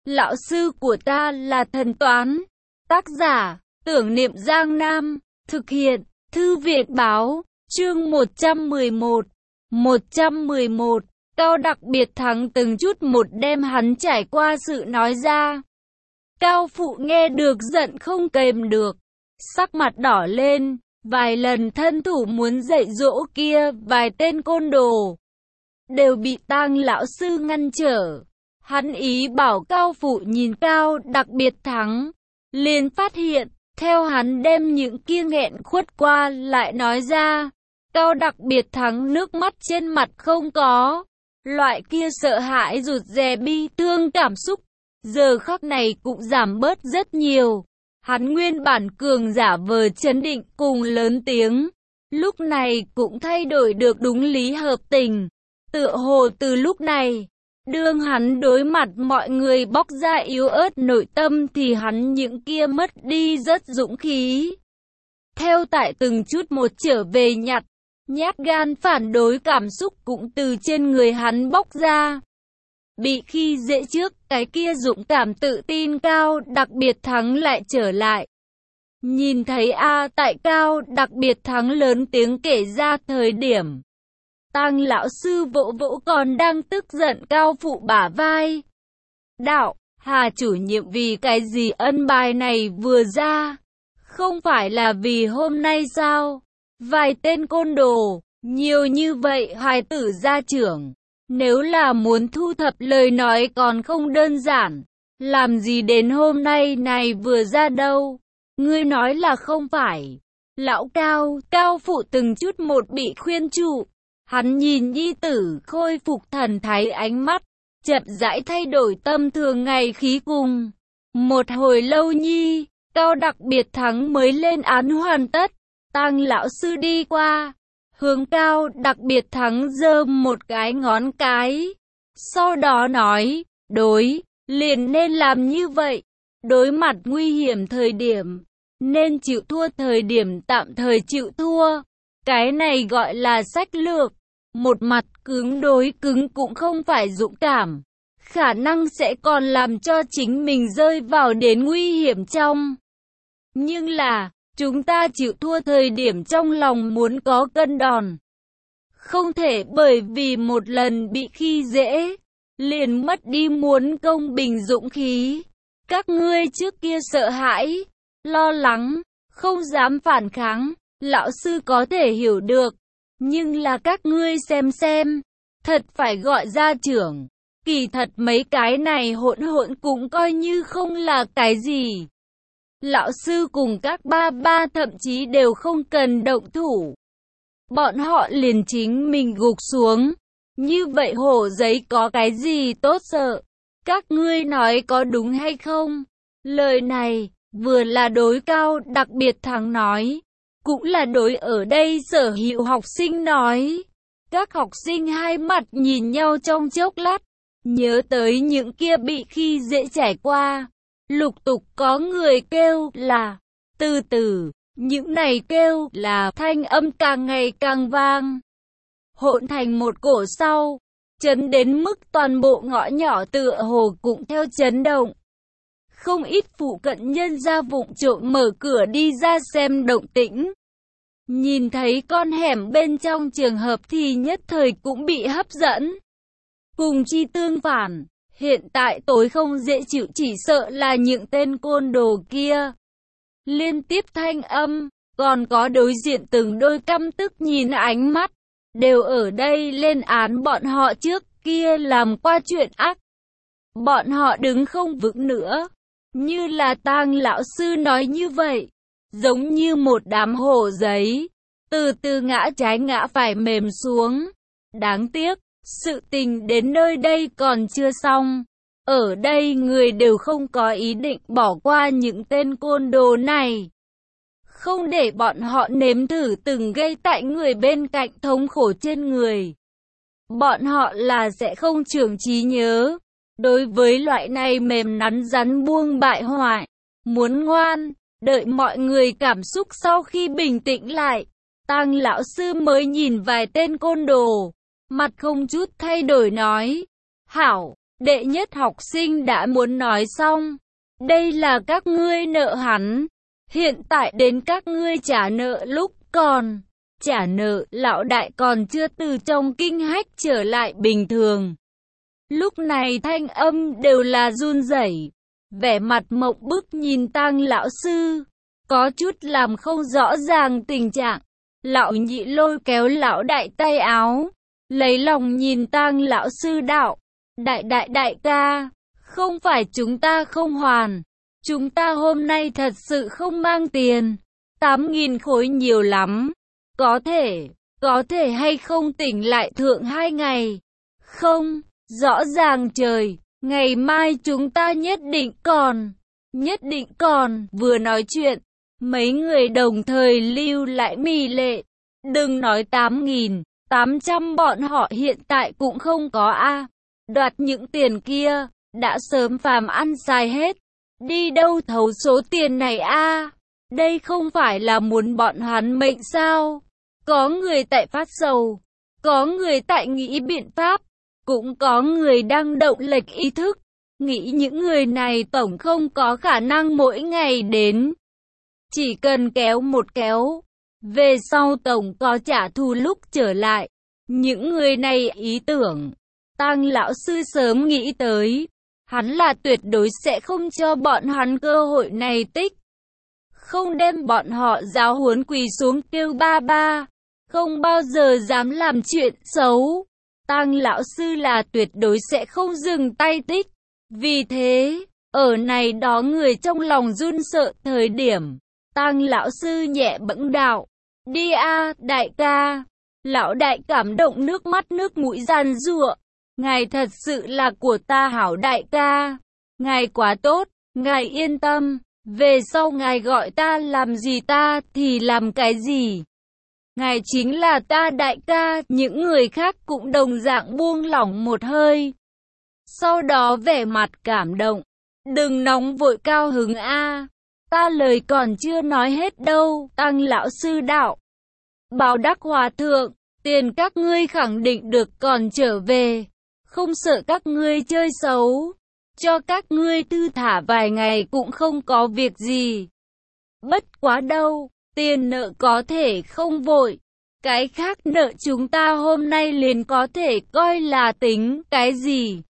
Lão sư của ta là thần toán. Tác giả, Tưởng Niệm Giang Nam. Thực hiện, Thư viện báo. Chương 111. 111. Cao đặc biệt thắng từng chút một đem hắn trải qua sự nói ra. Cao phụ nghe được giận không kềm được, sắc mặt đỏ lên, vài lần thân thủ muốn dạy dỗ kia vài tên côn đồ, đều bị Tang lão sư ngăn trở. Hắn ý bảo Cao phụ nhìn Cao đặc biệt thắng, liền phát hiện, theo hắn đem những kia nghẹn khuất qua lại nói ra, Cao đặc biệt thắng nước mắt trên mặt không có, loại kia sợ hãi rụt rè bi thương cảm xúc, giờ khắc này cũng giảm bớt rất nhiều. Hắn nguyên bản cường giả vờ trấn định cùng lớn tiếng, lúc này cũng thay đổi được đúng lý hợp tình. Tựa hồ từ lúc này, đương hắn đối mặt mọi người bóc ra yếu ớt nội tâm thì hắn những kia mất đi rất dũng khí. Theo tại từng chút một trở về nhát gan phản đối cảm xúc cũng từ trên người hắn bóc ra. Bị khi dễ trước, cái kia dũng cảm tự tin Cao đặc biệt thắng lại trở lại. Nhìn thấy tại Cao đặc biệt thắng lớn tiếng kể ra thời điểm, Tang lão sư vỗ vỗ còn đang tức giận Cao phụ bả vai. Đạo, Hà chủ nhiệm vì cái gì ân bài này vừa ra? Không phải là vì hôm nay sao? Vài tên côn đồ, nhiều như vậy hài tử gia trưởng. Nếu là muốn thu thập lời nói còn không đơn giản. Làm gì đến hôm nay này vừa ra đâu? Ngươi nói là không phải. Lão Cao phụ từng chút một bị khuyên trụ. Hắn nhìn nhi tử khôi phục thần thái ánh mắt, chậm rãi thay đổi tâm thường ngày khí cùng. Một hồi lâu nhi, Cao đặc biệt thắng mới lên án hoàn tất. Tang lão sư đi qua, hướng Cao đặc biệt thắng giơ một cái ngón cái. Sau đó nói, liền nên làm như vậy. Đối mặt nguy hiểm thời điểm, nên chịu thua thời điểm tạm thời chịu thua. Cái này gọi là sách lược. Một mặt cứng đối cứng cũng không phải dũng cảm, khả năng sẽ còn làm cho chính mình rơi vào đến nguy hiểm trong. Nhưng là, chúng ta chịu thua thời điểm trong lòng muốn có cân đòn. Không thể bởi vì một lần bị khi dễ, liền mất đi muốn công bình dũng khí. Các ngươi trước kia sợ hãi, lo lắng, không dám phản kháng, lão sư có thể hiểu được. Nhưng là các ngươi xem, thật phải gọi gia trưởng. Kỳ thật mấy cái này hỗn cũng coi như không là cái gì. Lão sư cùng các ba thậm chí đều không cần động thủ. Bọn họ liền chính mình gục xuống. Như vậy hổ giấy có cái gì tốt sợ? Các ngươi nói có đúng hay không? Lời này, vừa là đối Cao đặc biệt thắng nói, cũng là đối ở đây sở hữu học sinh nói. Các học sinh hai mặt nhìn nhau trong chốc lát, nhớ tới những kia bị khi dễ trải qua. Lục tục có người kêu là, từ từ, những này kêu là thanh âm càng ngày càng vang. Hỗn thành một cổ sau, chấn đến mức toàn bộ ngõ nhỏ tựa hồ cũng theo chấn động. Không ít phụ cận nhân ra vụng trộm mở cửa đi ra xem động tĩnh. Nhìn thấy con hẻm bên trong trường hợp thì nhất thời cũng bị hấp dẫn. Cùng chi tương phản, hiện tại tối không dễ chịu chỉ sợ là những tên côn đồ kia. Liên tiếp thanh âm, còn có đối diện từng đôi căm tức nhìn ánh mắt, đều ở đây lên án bọn họ trước kia làm qua chuyện ác. Bọn họ đứng không vững nữa, như là Tang lão sư nói như vậy, giống như một đám hổ giấy, từ từ ngã trái ngã phải mềm xuống. Đáng tiếc, sự tình đến nơi đây còn chưa xong. Ở đây người đều không có ý định bỏ qua những tên côn đồ này. Không để bọn họ nếm thử từng gây tại người bên cạnh thống khổ trên người. Bọn họ là sẽ không trưởng trí nhớ. Đối với loại này mềm nắn rắn buông bại hoại, muốn ngoan, đợi mọi người cảm xúc sau khi bình tĩnh lại, Tang lão sư mới nhìn vài tên côn đồ, mặt không chút thay đổi nói, hảo, Đệ nhất học sinh đã muốn nói xong. Đây là các ngươi nợ hắn. Hiện tại đến các ngươi trả nợ lúc còn. Trả nợ, lão đại còn chưa từ trong kinh hách trở lại bình thường. Lúc này thanh âm đều là run rẩy, vẻ mặt mộng bức nhìn Tang lão sư, có chút làm không rõ ràng tình trạng. Lão nhị lôi kéo lão đại tay áo, lấy lòng nhìn Tang lão sư đạo: đại ca, không phải chúng ta không hoàn, chúng ta hôm nay thật sự không mang tiền, 8.000 khối nhiều lắm, có thể hay không tỉnh lại thượng 2 ngày? Không, rõ ràng trời, ngày mai chúng ta nhất định còn. Vừa nói chuyện, mấy người đồng thời lưu lại mì lệ. Đừng nói 8.800, bọn họ hiện tại cũng không có a. Đoạt những tiền kia, đã sớm phàm ăn xài hết. Đi đâu thấu số tiền này a? Đây không phải là muốn bọn hắn mệnh sao? Có người tại phát sầu, có người tại nghĩ biện pháp, cũng có người đang động lệch ý thức, nghĩ những người này tổng không có khả năng mỗi ngày đến. Chỉ cần kéo một kéo, về sau tổng có trả thù lúc trở lại. Những người này ý tưởng, Tang lão sư sớm nghĩ tới, hắn là tuyệt đối sẽ không cho bọn hắn cơ hội này tích. Không đem bọn họ giáo huấn quỳ xuống kêu ba ba, không bao giờ dám làm chuyện xấu. Tang lão sư là tuyệt đối sẽ không dừng tay tích. Vì thế, ở này đó người trong lòng run sợ thời điểm, Tang lão sư nhẹ bẫng đạo: đi a, đại ca. Lão đại cảm động nước mắt nước mũi giàn giụa: ngài thật sự là của ta hảo đại ca, ngài quá tốt, ngài yên tâm, về sau ngài gọi ta làm gì ta thì làm cái gì. Ngài chính là ta đại ca. Những người khác cũng đồng dạng buông lỏng một hơi. Sau đó vẻ mặt cảm động: đừng nóng vội cao hứng a, ta lời còn chưa nói hết đâu. Tang lão sư đạo: Bảo Đắc hòa thượng, tiền các ngươi khẳng định được còn trở về, không sợ các ngươi chơi xấu, cho các ngươi thư thả vài ngày cũng không có việc gì. Bất quá đâu, tiền nợ có thể không vội, cái khác nợ chúng ta hôm nay liền có thể coi là tính. Cái gì?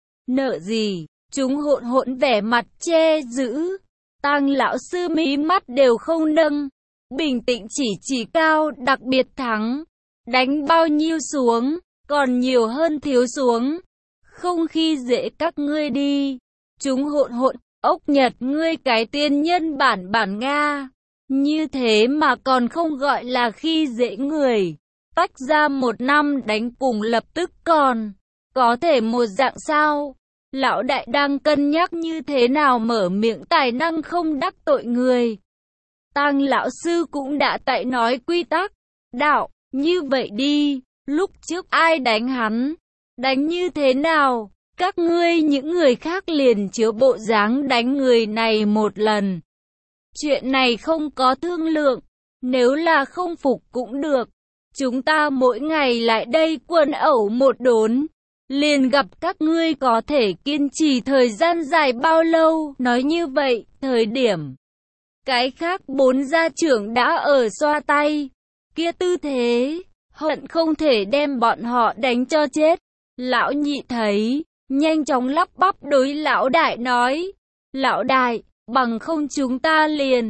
Nợ gì? Chúng hỗn vẻ mặt che giữ. Tang lão sư mí mắt đều không nâng, bình tĩnh chỉ cao đặc biệt thắng. Đánh bao nhiêu xuống, còn nhiều hơn thiếu xuống. Không khi dễ các ngươi đi. Chúng hỗn, ốc Nhật ngươi cái tiên nhân bản Nga. Như thế mà còn không gọi là khi dễ người. Tách ra 1 năm đánh cùng lập tức còn có thể một dạng sao? Lão đại đang cân nhắc như thế nào mở miệng tài năng không đắc tội người. Tang lão sư cũng đã tại nói quy tắc, đạo, như vậy đi, lúc trước ai đánh hắn, đánh như thế nào, các ngươi những người khác liền chiếu bộ dáng đánh người này một lần. Chuyện này không có thương lượng, nếu là không phục cũng được, chúng ta mỗi ngày lại đây quần ẩu một đốn, liền gặp các ngươi có thể kiên trì thời gian dài bao lâu. Nói như vậy, thời điểm cái khác 4 gia trưởng đã ở xoa tay, kia tư thế, hận không thể đem bọn họ đánh cho chết. Lão nhị thấy, nhanh chóng lắp bắp đối lão đại nói: lão đại, bằng không chúng ta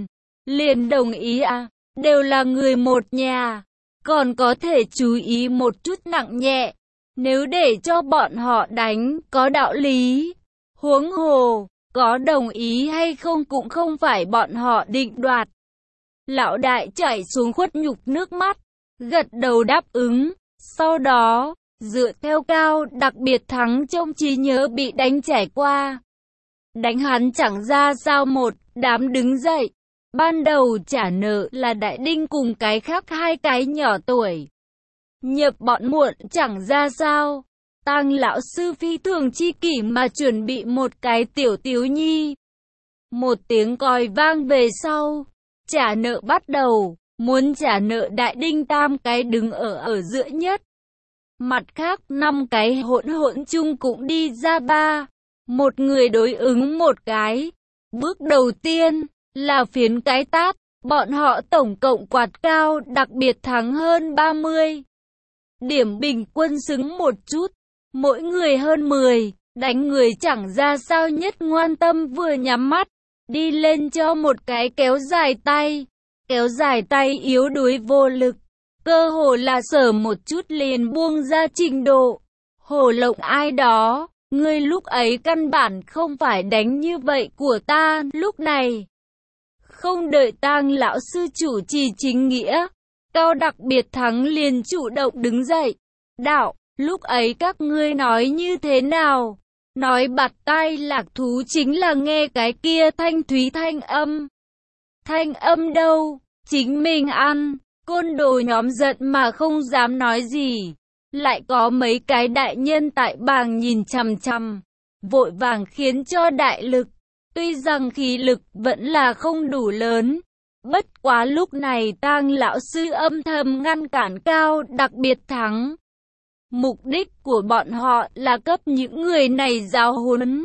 liền đồng ý à, đều là người một nhà, còn có thể chú ý một chút nặng nhẹ, nếu để cho bọn họ đánh, có đạo lý. Huống hồ, có đồng ý hay không cũng không phải bọn họ định đoạt. Lão đại chảy xuống khuất nhục nước mắt, gật đầu đáp ứng, sau đó, dựa theo cao đặc biệt thắng trong trí nhớ bị đánh trải qua. Đánh hắn chẳng ra sao một đám đứng dậy. Ban đầu trả nợ là Đại Đinh cùng cái khác 2 cái nhỏ tuổi. Nhập bọn muộn chẳng ra sao. Tang lão sư phi thường chi kỷ mà chuẩn bị một cái tiểu tiếu nhi. Một tiếng còi vang về sau, trả nợ bắt đầu. Muốn trả nợ Đại Đinh tam cái đứng ở giữa nhất. Mặt khác 5 cái hỗn hỗn chung cũng đi ra 3. Một người đối ứng một cái. Bước đầu tiên là phiến cái tát. Bọn họ tổng cộng quạt cao đặc biệt thắng hơn 30. Điểm bình quân xứng một chút. Mỗi người hơn 10. Đánh người chẳng ra sao nhất ngoan tâm vừa nhắm mắt. Đi lên cho một cái kéo dài tay. Kéo dài tay yếu đuối vô lực. Cơ hồ là sở một chút liền buông ra trình độ. Hổ lộng ai đó. Ngươi lúc ấy căn bản không phải đánh như vậy của ta lúc này. Không đợi Tang lão sư chủ trì chính nghĩa. Cao đặc biệt thắng liền chủ động đứng dậy. Đạo, lúc ấy các ngươi nói như thế nào? Nói bạt tai lạc thú chính là nghe cái kia thanh thúy thanh âm. Thanh âm đâu? Chính mình ăn. Côn đồ nhóm giận mà không dám nói gì. Lại có mấy cái đại nhân tại bàng nhìn chằm chằm. Vội vàng khiến cho đại lực. Tuy rằng khí lực vẫn là không đủ lớn. Bất quá lúc này Tang lão sư âm thầm ngăn cản Cao đặc biệt thắng. Mục đích của bọn họ là cấp những người này giáo huấn.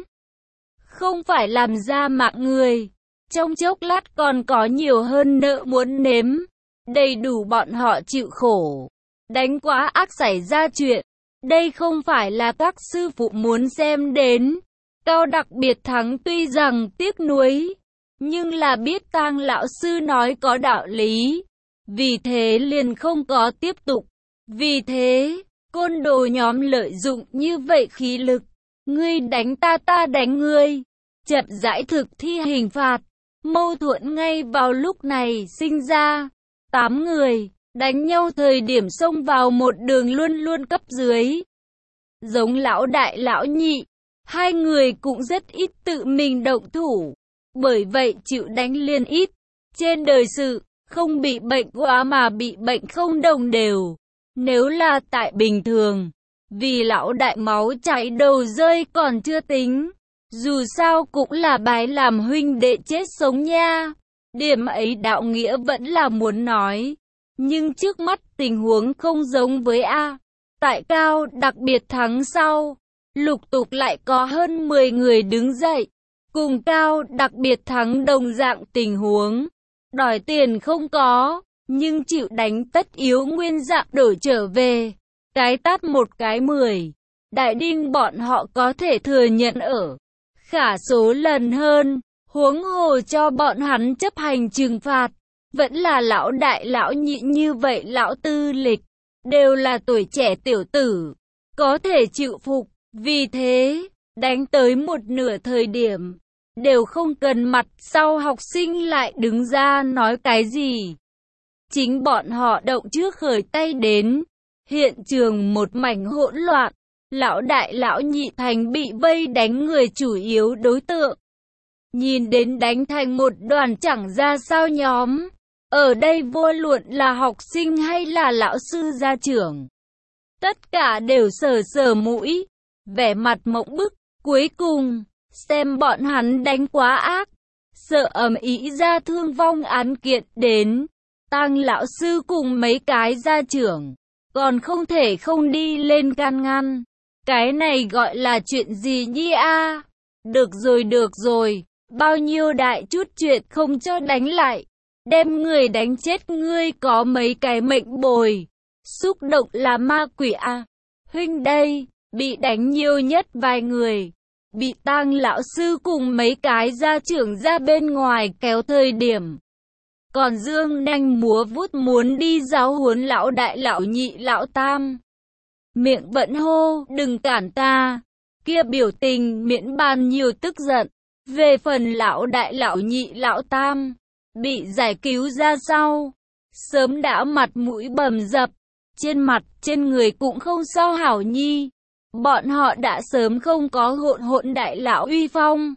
Không phải làm ra mạng người. Trong chốc lát còn có nhiều hơn nợ muốn nếm. Đầy đủ bọn họ chịu khổ. Đánh quá ác xảy ra chuyện. Đây không phải là các sư phụ muốn xem đến. Cao đặc biệt thắng tuy rằng tiếc nuối. Nhưng là biết Tang lão sư nói có đạo lý. Vì thế liền không có tiếp tục. Vì thế, côn đồ nhóm lợi dụng như vậy khí lực. Ngươi đánh ta, ta đánh ngươi. Chậm rãi thực thi hình phạt. Mâu thuẫn ngay vào lúc này sinh ra. 8 người, đánh nhau thời điểm xông vào một đường luôn luôn cấp dưới. Giống lão đại lão nhị, hai người cũng rất ít tự mình động thủ. Bởi vậy chịu đánh liên ít. Trên đời sự, không bị bệnh quá mà bị bệnh không đồng đều. Nếu là tại bình thường, vì lão đại máu chảy đầu rơi còn chưa tính. Dù sao cũng là bái làm huynh đệ chết sống nha. Điểm ấy đạo nghĩa vẫn là muốn nói. Nhưng trước mắt tình huống không giống với A. Tại Cao đặc biệt thắng sau, lục tục lại có hơn 10 người đứng dậy. Cùng Cao đặc biệt thắng đồng dạng tình huống. Đòi tiền không có, nhưng chịu đánh tất yếu nguyên dạng đổi trở về. Cái tát một cái 10. Đại đinh bọn họ có thể thừa nhận ở khả số lần hơn. Huống hồ cho bọn hắn chấp hành trừng phạt. Vẫn là lão đại lão nhị như vậy lão tư lịch. Đều là tuổi trẻ tiểu tử. Có thể chịu phục. Vì thế, đánh tới một nửa thời điểm. Đều không cần mặt sau học sinh lại đứng ra nói cái gì. Chính bọn họ động trước khởi tay đến. Hiện trường một mảnh hỗn loạn. Lão đại lão nhị thành bị vây đánh người chủ yếu đối tượng. Nhìn đến đánh thành một đoàn chẳng ra sao nhóm. Ở đây vô luận là học sinh hay là lão sư gia trưởng. Tất cả đều sờ sờ mũi. Vẻ mặt mộng bức. Cuối cùng, xem bọn hắn đánh quá ác. Sợ ầm ĩ ra thương vong án kiện đến. Tang lão sư cùng mấy cái gia trưởng. Còn không thể không đi lên can ngăn. Cái này gọi là chuyện gì nhi a? Được rồi. Bao nhiêu đại chút chuyện không cho đánh lại. Đem người đánh chết ngươi có mấy cái mệnh bồi. Xúc động là ma quỷ a. Huynh đây, bị đánh nhiều nhất vài người. Bị Tang lão sư cùng mấy cái gia trưởng ra bên ngoài kéo thời điểm. Còn dương nanh múa vuốt muốn đi giáo huấn lão đại lão nhị lão tam. Miệng vẫn hô, đừng cản ta. Kia biểu tình miễn bàn nhiều tức giận. Về phần lão đại lão nhị lão tam, bị giải cứu ra sau. Sớm đã mặt mũi bầm dập. Trên mặt, trên người cũng không sao hảo nhi. Bọn họ đã sớm không có hỗn đại lão uy phong.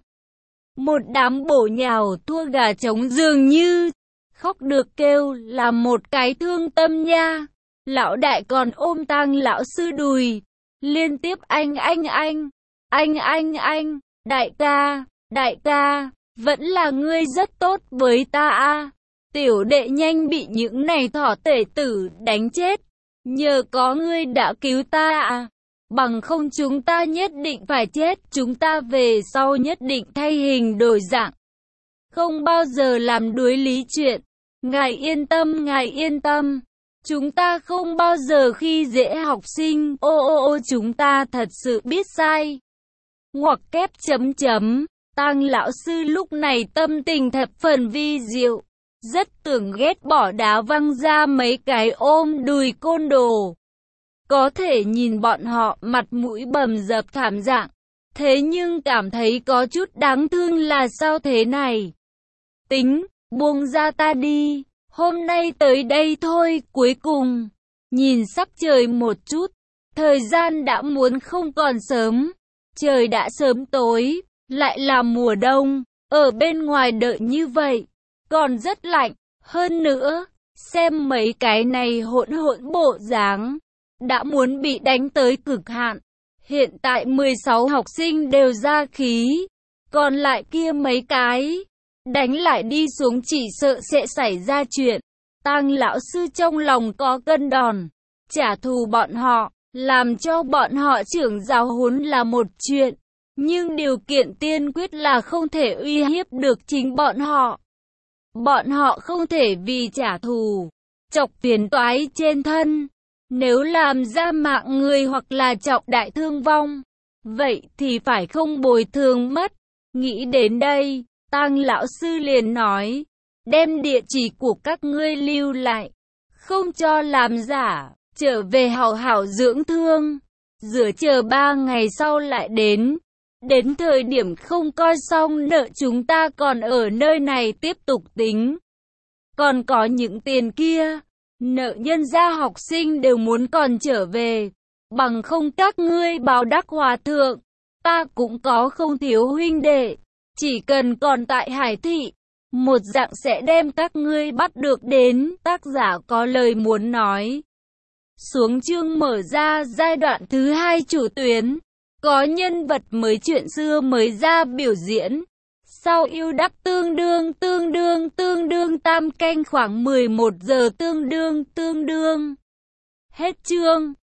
Một đám bổ nhào thua gà trống dường như. Khóc được kêu là một cái thương tâm nha. Lão đại còn ôm Tang lão sư đùi. Liên tiếp anh. Đại ca, vẫn là ngươi rất tốt với ta a. Tiểu đệ nhanh bị những này thỏ tể tử đánh chết. nhờ có ngươi đã cứu ta à. Bằng không chúng ta nhất định phải chết, chúng ta về sau nhất định thay hình đổi dạng. Không bao giờ làm đuối lý chuyện. Ngài yên tâm. Chúng ta không bao giờ khi dễ học sinh, chúng ta thật sự biết sai. Ngoặc kép chấm chấm, Tang lão sư lúc này tâm tình thập phần vi diệu, rất tưởng ghét bỏ đá văng ra mấy cái ôm đùi côn đồ. Có thể nhìn bọn họ mặt mũi bầm dập thảm dạng, thế nhưng cảm thấy có chút đáng thương là sao thế này. Tính, buông ra ta đi, hôm nay tới đây thôi. Cuối cùng, nhìn sắc trời một chút, thời gian đã muốn không còn sớm, trời đã sớm tối, lại là mùa đông, ở bên ngoài đợi như vậy, còn rất lạnh, hơn nữa, xem mấy cái này hỗn bộ dáng, đã muốn bị đánh tới cực hạn. Hiện tại 16 học sinh đều ra khí, còn lại kia mấy cái, đánh lại đi xuống chỉ sợ sẽ xảy ra chuyện. Tang lão sư trong lòng có cân đòn, trả thù bọn họ, làm cho bọn họ trưởng giáo huấn là một chuyện, nhưng điều kiện tiên quyết là không thể uy hiếp được chính bọn họ. Bọn họ không thể vì trả thù, chọc phiền toái trên thân. Nếu làm ra mạng người hoặc là trọng đại thương vong, vậy thì phải không bồi thường mất. Nghĩ đến đây, Tang lão sư liền nói, đem địa chỉ của các ngươi lưu lại, không cho làm giả, trở về hảo hảo dưỡng thương, rửa chờ 3 ngày sau lại đến. Đến thời điểm không coi xong nợ chúng ta còn ở nơi này tiếp tục tính. Còn có những tiền kia, nợ nhân gia học sinh đều muốn còn trở về, bằng không các ngươi báo đắc hòa thượng, ta cũng có không thiếu huynh đệ, chỉ cần còn tại Hải Thị, một dạng sẽ đem các ngươi bắt được đến. Tác giả có lời muốn nói. Xuống chương mở ra giai đoạn thứ 2 chủ tuyến, có nhân vật mới chuyện xưa mới ra biểu diễn. Sau yêu đắp tương đương tam canh khoảng 11 giờ tương đương. Hết chương.